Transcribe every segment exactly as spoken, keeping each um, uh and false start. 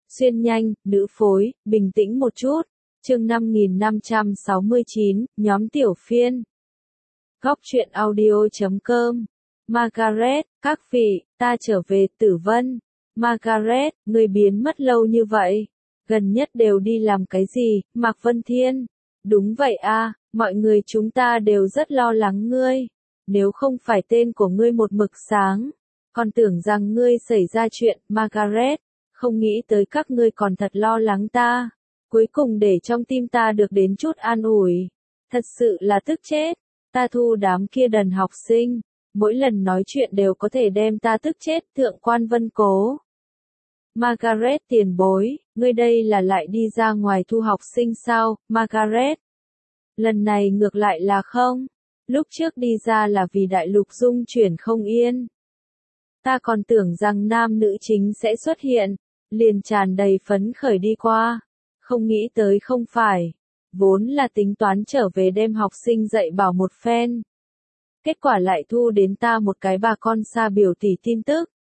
Xuyên nhanh, nữ phối, bình tĩnh một chút. Chương năm nghìn năm trăm sáu mươi chín, nhóm tiểu phiên. Góc truyện audio chấm com. Margaret, các vị, ta trở về Tử Vân. Margaret, ngươi biến mất lâu như vậy. Gần nhất đều đi làm cái gì, Mạc Vân Thiên? Đúng vậy a, mọi người chúng ta đều rất lo lắng ngươi. Nếu không phải tên của ngươi một mực sáng, còn tưởng rằng ngươi xảy ra chuyện, Margaret. Không nghĩ tới các ngươi còn thật lo lắng ta. Cuối cùng để trong tim ta được đến chút an ủi. Thật sự là tức chết. Ta thu đám kia đần học sinh. Mỗi lần nói chuyện đều có thể đem ta tức chết, thượng quan Vân Cố. Margaret tiền bối, ngươi đây là lại đi ra ngoài thu học sinh sao, Margaret? Lần này ngược lại là không. Lúc trước đi ra là vì đại lục dung chuyển không yên. Ta còn tưởng rằng nam nữ chính sẽ xuất hiện, liền tràn đầy phấn khởi đi qua. Không nghĩ tới không phải. Vốn là tính toán trở về đem học sinh dạy bảo một phen. Kết quả lại thu đến ta một cái bà con xa biểu tỷ tin tức.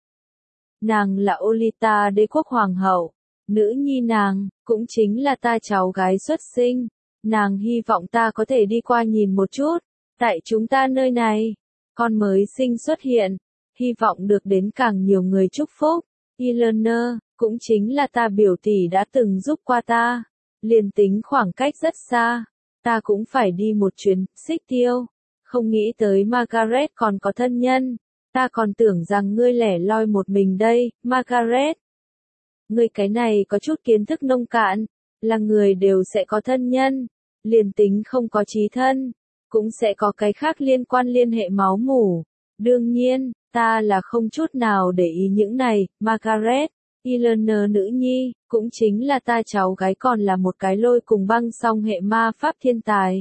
Nàng là Olita đế quốc hoàng hậu. Nữ nhi nàng, cũng chính là ta cháu gái xuất sinh. Nàng hy vọng ta có thể đi qua nhìn một chút. Tại chúng ta nơi này, con mới sinh xuất hiện. Hy vọng được đến càng nhiều người chúc phúc. Eleanor, cũng chính là ta biểu tỷ đã từng giúp qua ta. Liền tính khoảng cách rất xa, ta cũng phải đi một chuyến, xích tiêu. Không nghĩ tới Margaret còn có thân nhân. Ta còn tưởng rằng ngươi lẻ loi một mình đây, Margaret. Ngươi cái này có chút kiến thức nông cạn, là người đều sẽ có thân nhân. Liền tính không có chí thân, cũng sẽ có cái khác liên quan liên hệ máu mủ. Đương nhiên, ta là không chút nào để ý những này, Margaret. Eleanor nữ nhi, cũng chính là ta cháu gái còn là một cái lôi cùng băng song hệ ma pháp thiên tài.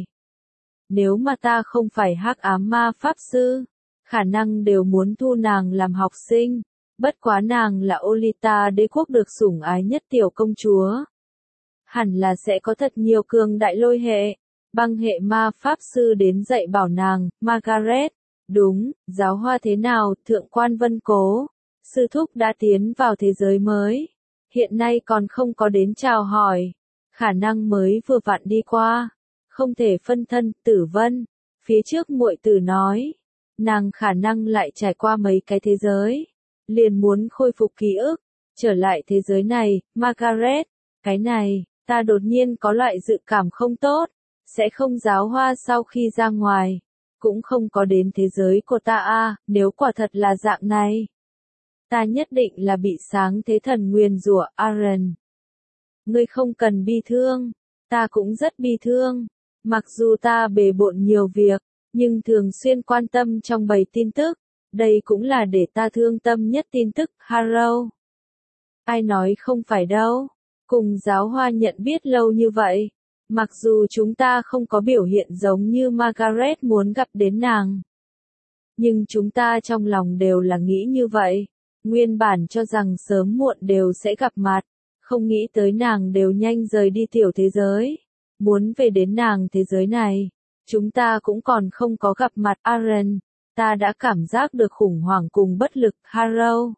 Nếu mà ta không phải hắc ám ma pháp sư, khả năng đều muốn thu nàng làm học sinh. Bất quá nàng là Olita đế quốc được sủng ái nhất tiểu công chúa. Hẳn là sẽ có thật nhiều cường đại lôi hệ, băng hệ ma pháp sư đến dạy bảo nàng, Margaret. Đúng, giáo hoa thế nào, thượng quan Vân Cố. Sư thúc đã tiến vào thế giới mới. Hiện nay còn không có đến chào hỏi. Khả năng mới vừa vặn đi qua. Không thể phân thân, Tử Vân. Phía trước muội tử nói. Nàng khả năng lại trải qua mấy cái thế giới. Liền muốn khôi phục ký ức. Trở lại thế giới này, Margaret. Cái này, ta đột nhiên có loại dự cảm không tốt. Sẽ không giáo hoa sau khi ra ngoài. Cũng không có đến thế giới của ta a, nếu quả thật là dạng này. Ta nhất định là bị sáng thế thần nguyền rủa, Aaron. Ngươi không cần bi thương, ta cũng rất bi thương. Mặc dù ta bề bộn nhiều việc, nhưng thường xuyên quan tâm trong bầy tin tức. Đây cũng là để ta thương tâm nhất tin tức, Harrow. Ai nói không phải đâu. Cùng giáo hoa nhận biết lâu như vậy. Mặc dù chúng ta không có biểu hiện giống như Margaret muốn gặp đến nàng. Nhưng chúng ta trong lòng đều là nghĩ như vậy. Nguyên bản cho rằng sớm muộn đều sẽ gặp mặt, không nghĩ tới nàng đều nhanh rời đi tiểu thế giới. Muốn về đến nàng thế giới này, chúng ta cũng còn không có gặp mặt, Aaron. Ta đã cảm giác được khủng hoảng cùng bất lực, Harrow.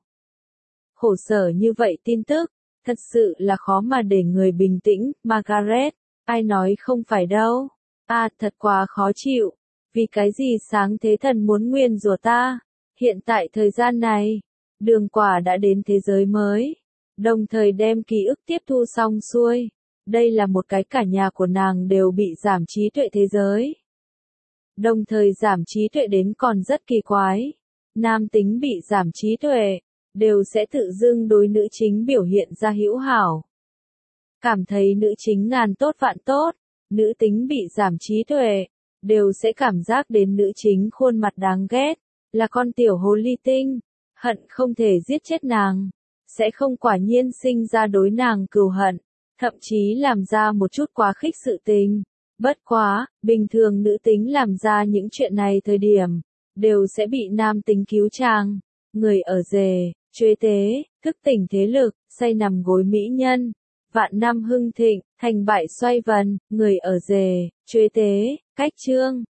Khổ sở như vậy tin tức, thật sự là khó mà để người bình tĩnh, Margaret. Ai nói không phải đâu. À, thật quá khó chịu. Vì cái gì sáng thế thần muốn nguyền rủa ta? Hiện tại thời gian này, Đường Quả đã đến thế giới mới, đồng thời đem ký ức tiếp thu xong xuôi. Đây là một cái cả nhà của nàng đều bị giảm trí tuệ thế giới. Đồng thời giảm trí tuệ đến còn rất kỳ quái. Nam tính bị giảm trí tuệ, đều sẽ tự dưng đối nữ chính biểu hiện ra hữu hảo. Cảm thấy nữ chính ngàn tốt vạn tốt, nữ tính bị giảm trí tuệ, đều sẽ cảm giác đến nữ chính khuôn mặt đáng ghét, là con tiểu hồ ly tinh. Hận không thể giết chết nàng, sẽ không quả nhiên sinh ra đối nàng cừu hận, thậm chí làm ra một chút quá khích sự tình. Bất quá, bình thường nữ tính làm ra những chuyện này thời điểm, đều sẽ bị nam tính cứu chàng. Người ở rề, chuế tế, thức tỉnh thế lực, say nằm gối mỹ nhân, vạn năm hưng thịnh, thành bại xoay vần, người ở rề, chuế tế, cách chương.